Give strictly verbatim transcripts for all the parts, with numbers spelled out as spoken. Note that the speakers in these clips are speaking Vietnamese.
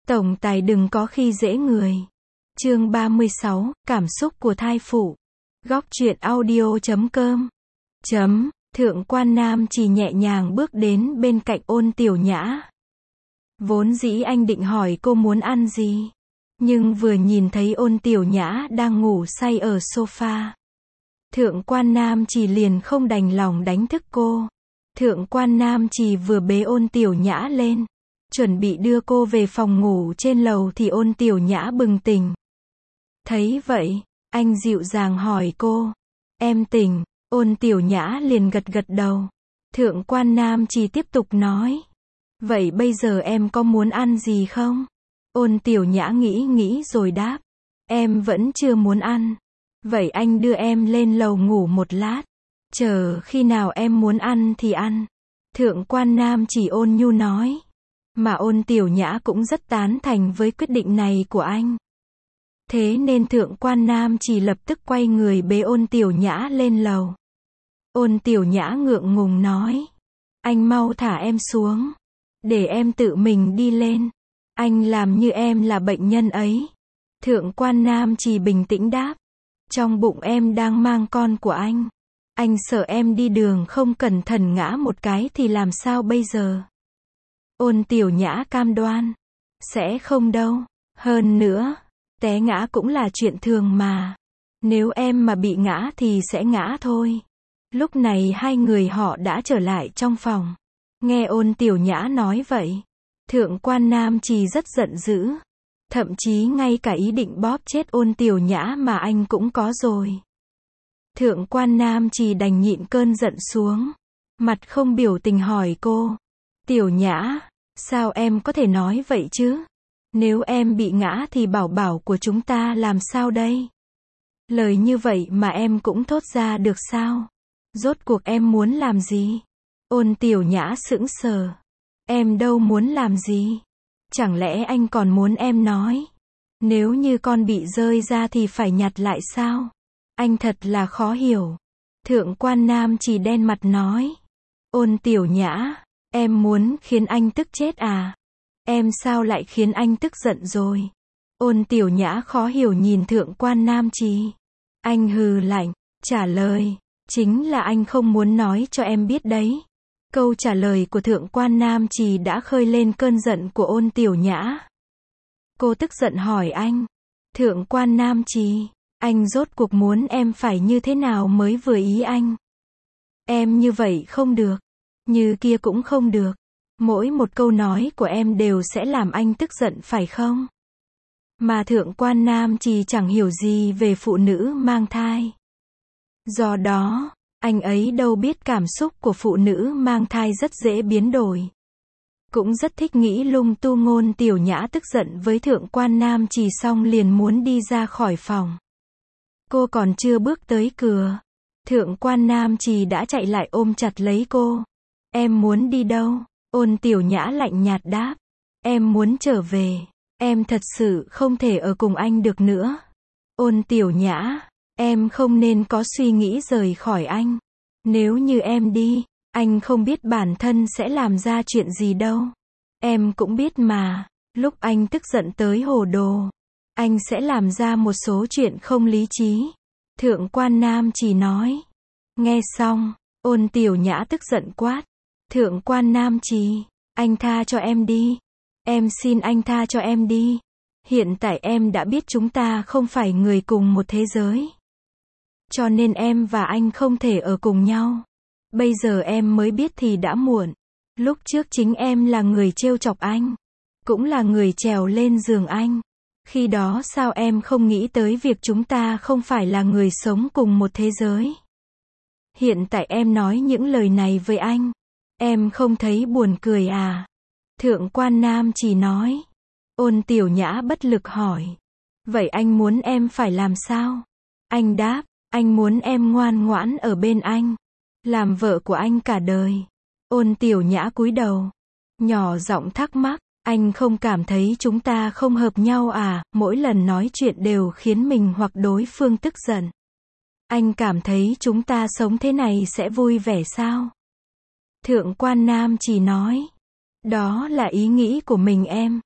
Tổng tài đừng có khi dễ người. Chương ba mươi sáu, cảm xúc của thai phụ. Góc truyện audio chấm com. Chấm, Thượng quan Nam chỉ nhẹ nhàng bước đến bên cạnh Ôn Tiểu Nhã. Vốn dĩ anh định hỏi cô muốn ăn gì. Nhưng vừa nhìn thấy Ôn Tiểu Nhã đang ngủ say ở sofa. Thượng quan Nam chỉ liền không đành lòng đánh thức cô. Thượng quan Nam chỉ vừa bế Ôn Tiểu Nhã lên, chuẩn bị đưa cô về phòng ngủ trên lầu thì Ôn Tiểu Nhã bừng tỉnh. Thấy vậy, anh dịu dàng hỏi cô, em tỉnh? Ôn Tiểu Nhã liền gật gật đầu. Thượng quan Nam chỉ tiếp tục nói, vậy bây giờ em có muốn ăn gì không? Ôn Tiểu Nhã nghĩ nghĩ rồi đáp, em vẫn chưa muốn ăn. Vậy anh đưa em lên lầu ngủ một lát, chờ khi nào em muốn ăn thì ăn. Thượng quan Nam chỉ ôn nhu nói. Mà Ôn Tiểu Nhã cũng rất tán thành với quyết định này của anh. Thế nên Thượng quan Nam chỉ lập tức quay người bế Ôn Tiểu Nhã lên lầu. Ôn Tiểu Nhã ngượng ngùng nói, anh mau thả em xuống, để em tự mình đi lên. Anh làm như em là bệnh nhân ấy. Thượng quan Nam chỉ bình tĩnh đáp, trong bụng em đang mang con của anh. Anh sợ em đi đường không cẩn thận ngã một cái thì làm sao bây giờ? Ôn Tiểu Nhã cam đoan, sẽ không đâu. Hơn nữa, té ngã cũng là chuyện thường mà. Nếu em mà bị ngã thì sẽ ngã thôi. Lúc này hai người họ đã trở lại trong phòng. Nghe Ôn Tiểu Nhã nói vậy, Thượng quan Nam chỉ rất giận dữ. Thậm chí ngay cả ý định bóp chết Ôn Tiểu Nhã mà anh cũng có rồi. Thượng quan Nam chỉ đành nhịn cơn giận xuống. Mặt không biểu tình hỏi cô, Tiểu Nhã, sao em có thể nói vậy chứ? Nếu em bị ngã thì bảo bảo của chúng ta làm sao đây? Lời như vậy mà em cũng thốt ra được sao? Rốt cuộc em muốn làm gì? Ôn Tiểu Nhã sững sờ. Em đâu muốn làm gì? Chẳng lẽ anh còn muốn em nói? Nếu như con bị rơi ra thì phải nhặt lại sao? Anh thật là khó hiểu. Thượng quan Nam chỉ đen mặt nói. Ôn Tiểu Nhã, em muốn khiến anh tức chết à? Em sao lại khiến anh tức giận rồi? Ôn Tiểu Nhã khó hiểu nhìn Thượng quan Nam chỉ. Anh hừ lạnh, trả lời, chính là anh không muốn nói cho em biết đấy. Câu trả lời của Thượng quan Nam chỉ đã khơi lên cơn giận của Ôn Tiểu Nhã. Cô tức giận hỏi anh, Thượng quan Nam chỉ, anh rốt cuộc muốn em phải như thế nào mới vừa ý anh? Em như vậy không được, như kia cũng không được. Mỗi một câu nói của em đều sẽ làm anh tức giận phải không? Mà Thượng quan Nam chỉ chẳng hiểu gì về phụ nữ mang thai. Do đó, anh ấy đâu biết cảm xúc của phụ nữ mang thai rất dễ biến đổi. Cũng rất thích nghĩ lung tung. Ôn Tiểu Nhã tức giận với Thượng quan Nam chỉ xong liền muốn đi ra khỏi phòng. Cô còn chưa bước tới cửa, Thượng quan Nam chỉ đã chạy lại ôm chặt lấy cô. Em muốn đi đâu? Ôn Tiểu Nhã lạnh nhạt đáp, em muốn trở về. Em thật sự không thể ở cùng anh được nữa. Ôn Tiểu Nhã, em không nên có suy nghĩ rời khỏi anh. Nếu như em đi, anh không biết bản thân sẽ làm ra chuyện gì đâu. Em cũng biết mà, lúc anh tức giận tới hồ đồ, anh sẽ làm ra một số chuyện không lý trí. Thượng quan Nam chỉ nói. Nghe xong, Ôn Tiểu Nhã tức giận quát. Thượng quan Nam chỉ, anh tha cho em đi. Em xin anh tha cho em đi. Hiện tại em đã biết chúng ta không phải người cùng một thế giới. Cho nên em và anh không thể ở cùng nhau. Bây giờ em mới biết thì đã muộn. Lúc trước chính em là người trêu chọc anh. Cũng là người trèo lên giường anh. Khi đó sao em không nghĩ tới việc chúng ta không phải là người sống cùng một thế giới? Hiện tại em nói những lời này với anh. Em không thấy buồn cười à? Thượng quan Nam chỉ nói. Ôn Tiểu Nhã bất lực hỏi. Vậy anh muốn em phải làm sao? Anh đáp, anh muốn em ngoan ngoãn ở bên anh. Làm vợ của anh cả đời. Ôn Tiểu Nhã cúi đầu. Nhỏ giọng thắc mắc, anh không cảm thấy chúng ta không hợp nhau à? Mỗi lần nói chuyện đều khiến mình hoặc đối phương tức giận. Anh cảm thấy chúng ta sống thế này sẽ vui vẻ sao? Thượng quan Nam chỉ nói. Đó là ý nghĩ của mình em.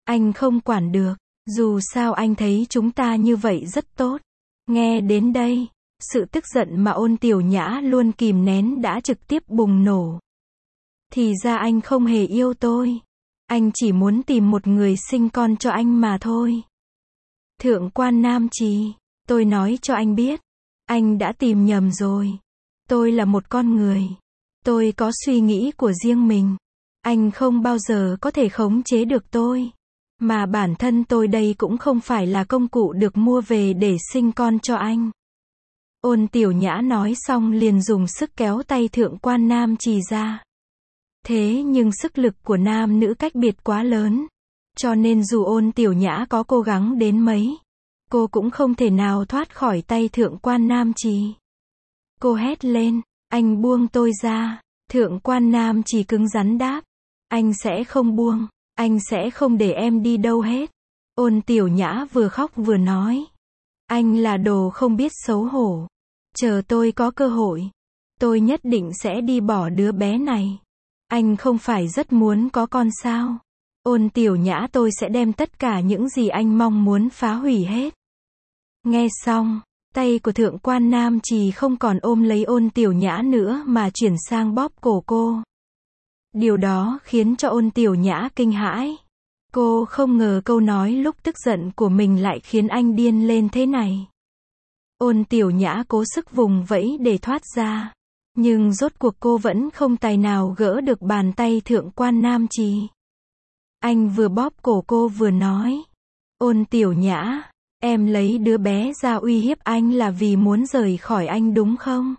Anh không quản được. Dù sao anh thấy chúng ta như vậy rất tốt. Nghe đến đây, sự tức giận mà Ôn Tiểu Nhã luôn kìm nén đã trực tiếp bùng nổ. Thì ra anh không hề yêu tôi. Anh chỉ muốn tìm một người sinh con cho anh mà thôi. Thượng quan Nam Trì, tôi nói cho anh biết. Anh đã tìm nhầm rồi. Tôi là một con người. Tôi có suy nghĩ của riêng mình. Anh không bao giờ có thể khống chế được tôi. Mà bản thân tôi đây cũng không phải là công cụ được mua về để sinh con cho anh. Ôn Tiểu Nhã nói xong liền dùng sức kéo tay Thượng quan Nam Trì ra. Thế nhưng sức lực của nam nữ cách biệt quá lớn. Cho nên dù Ôn Tiểu Nhã có cố gắng đến mấy, cô cũng không thể nào thoát khỏi tay Thượng quan Nam Trì. Cô hét lên, anh buông tôi ra. Thượng quan Nam Trì cứng rắn đáp, anh sẽ không buông, anh sẽ không để em đi đâu hết. Ôn Tiểu Nhã vừa khóc vừa nói, anh là đồ không biết xấu hổ. Chờ tôi có cơ hội, tôi nhất định sẽ đi bỏ đứa bé này. Anh không phải rất muốn có con sao? Ôn Tiểu Nhã, tôi sẽ đem tất cả những gì anh mong muốn phá hủy hết. Nghe xong, tay của Thượng quan Nam Trì không còn ôm lấy Ôn Tiểu Nhã nữa mà chuyển sang bóp cổ cô. Điều đó khiến cho Ôn Tiểu Nhã kinh hãi. Cô không ngờ câu nói lúc tức giận của mình lại khiến anh điên lên thế này. Ôn Tiểu Nhã cố sức vùng vẫy để thoát ra. Nhưng rốt cuộc cô vẫn không tài nào gỡ được bàn tay Thượng quan Nam Trì. Anh vừa bóp cổ cô vừa nói, Ôn Tiểu Nhã, em lấy đứa bé ra uy hiếp anh là vì muốn rời khỏi anh đúng không?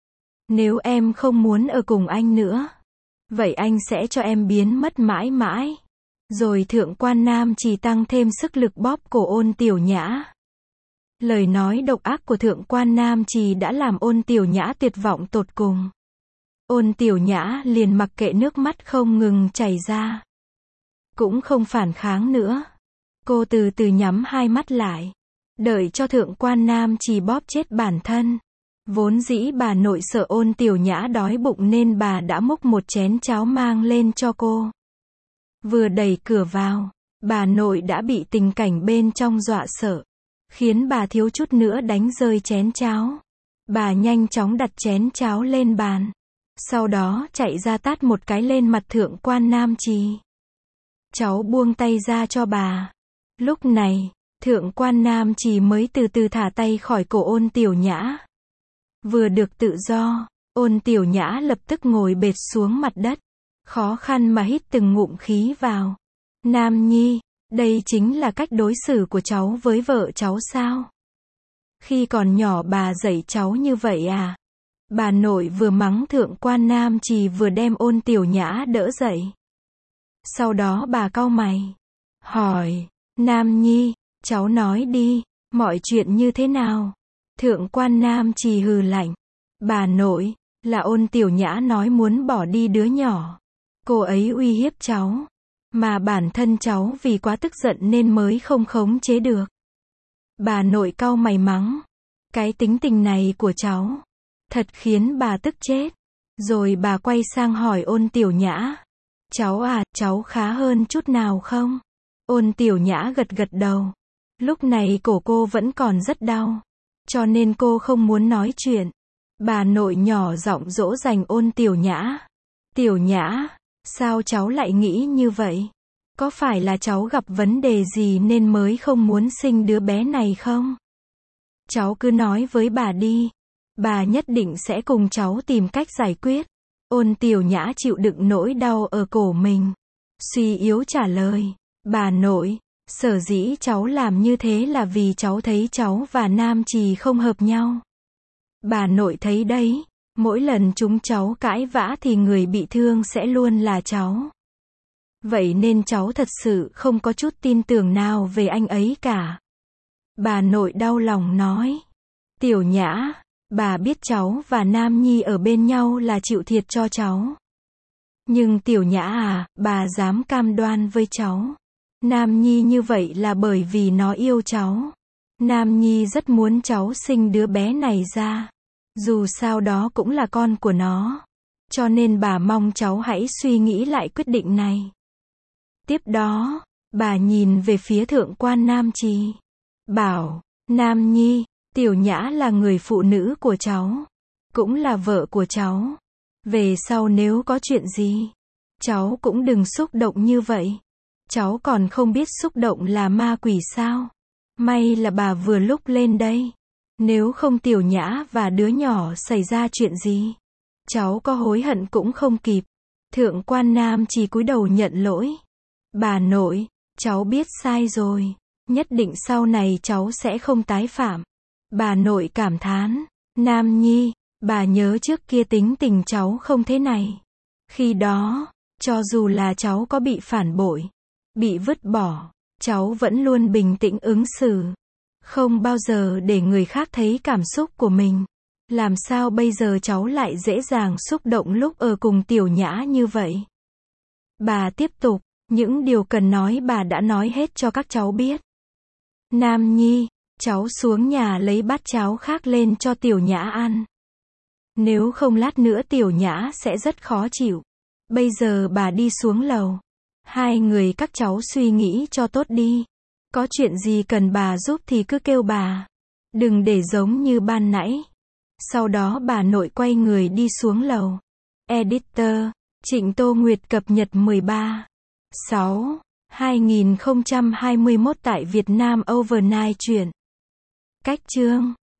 Nếu em không muốn ở cùng anh nữa, vậy anh sẽ cho em biến mất mãi mãi. Rồi Thượng quan Nam Trì tăng thêm sức lực bóp cổ Ôn Tiểu Nhã. Lời nói độc ác của Thượng quan Nam Trì đã làm Ôn Tiểu Nhã tuyệt vọng tột cùng. Ôn Tiểu Nhã liền mặc kệ nước mắt không ngừng chảy ra. Cũng không phản kháng nữa. Cô từ từ nhắm hai mắt lại. Đợi cho Thượng quan Nam Trì bóp chết bản thân. Vốn dĩ bà nội sợ Ôn Tiểu Nhã đói bụng nên bà đã múc một chén cháo mang lên cho cô. Vừa đẩy cửa vào, bà nội đã bị tình cảnh bên trong dọa sợ, khiến bà thiếu chút nữa đánh rơi chén cháo. Bà nhanh chóng đặt chén cháo lên bàn, sau đó chạy ra tát một cái lên mặt Thượng quan Nam Trì. Cháu buông tay ra cho bà. Lúc này, Thượng quan Nam Trì mới từ từ thả tay khỏi cổ Ôn Tiểu Nhã. Vừa được tự do, Ôn Tiểu Nhã lập tức ngồi bệt xuống mặt đất, khó khăn mà hít từng ngụm khí vào. Nam Nhi, đây chính là cách đối xử của cháu với vợ cháu sao? Khi còn nhỏ bà dạy cháu như vậy à? Bà nội vừa mắng Thượng quan Nam Trì vừa đem Ôn Tiểu Nhã đỡ dậy. Sau đó bà cau mày, hỏi, Nam Nhi, cháu nói đi, mọi chuyện như thế nào? Thượng quan Nam Trì hừ lạnh, bà nội, là Ôn Tiểu Nhã nói muốn bỏ đi đứa nhỏ. Cô ấy uy hiếp cháu, mà bản thân cháu vì quá tức giận nên mới không khống chế được. Bà nội cau mày mắng, cái tính tình này của cháu, thật khiến bà tức chết. Rồi bà quay sang hỏi Ôn Tiểu Nhã, cháu à, cháu khá hơn chút nào không? Ôn Tiểu Nhã gật gật đầu. Lúc này cổ cô vẫn còn rất đau, cho nên cô không muốn nói chuyện. Bà nội nhỏ giọng dỗ dành Ôn Tiểu Nhã. Tiểu Nhã, sao cháu lại nghĩ như vậy? Có phải là cháu gặp vấn đề gì nên mới không muốn sinh đứa bé này không? Cháu cứ nói với bà đi. Bà nhất định sẽ cùng cháu tìm cách giải quyết. Ôn Tiểu Nhã chịu đựng nỗi đau ở cổ mình, suy yếu trả lời, bà nội, sở dĩ cháu làm như thế là vì cháu thấy cháu và Nam Trì không hợp nhau. Bà nội thấy đấy, mỗi lần chúng cháu cãi vã thì người bị thương sẽ luôn là cháu. Vậy nên cháu thật sự không có chút tin tưởng nào về anh ấy cả. Bà nội đau lòng nói. Tiểu Nhã, bà biết cháu và Nam Nhi ở bên nhau là chịu thiệt cho cháu. Nhưng Tiểu Nhã à, bà dám cam đoan với cháu. Nam Nhi như vậy là bởi vì nó yêu cháu. Nam Nhi rất muốn cháu sinh đứa bé này ra. Dù sao đó cũng là con của nó. Cho nên bà mong cháu hãy suy nghĩ lại quyết định này. Tiếp đó, Bà nhìn về phía Thượng quan Nam Trì. Bảo, Nam Nhi, Tiểu Nhã là người phụ nữ của cháu. Cũng là vợ của cháu. Về sau nếu có chuyện gì, cháu cũng đừng xúc động như vậy. Cháu còn không biết xúc động là ma quỷ sao. May là bà vừa lúc lên đây. Nếu không Tiểu Nhã và đứa nhỏ xảy ra chuyện gì, cháu có hối hận cũng không kịp. Thượng quan Nam chỉ cúi đầu nhận lỗi. Bà nội, cháu biết sai rồi. Nhất định sau này cháu sẽ không tái phạm. Bà nội cảm thán. Nam Nhi, bà nhớ trước kia tính tình cháu không thế này. Khi đó, cho dù là cháu có bị phản bội, bị vứt bỏ, cháu vẫn luôn bình tĩnh ứng xử. Không bao giờ để người khác thấy cảm xúc của mình. Làm sao bây giờ cháu lại dễ dàng xúc động lúc ở cùng Tiểu Nhã như vậy? Bà tiếp tục, những điều cần nói bà đã nói hết cho các cháu biết. Nam Nhi, cháu xuống nhà lấy bát cháo khác lên cho Tiểu Nhã ăn. Nếu không lát nữa Tiểu Nhã sẽ rất khó chịu. Bây giờ bà đi xuống lầu. Hai người các cháu suy nghĩ cho tốt đi. Có chuyện gì cần bà giúp thì cứ kêu bà. Đừng để giống như ban nãy. Sau đó bà nội quay người đi xuống lầu. Editor, Trịnh Tô Nguyệt cập nhật mười ba sáu hai nghìn không trăm hai mươi mốt tại Việt Nam Overnight truyện. Cách chương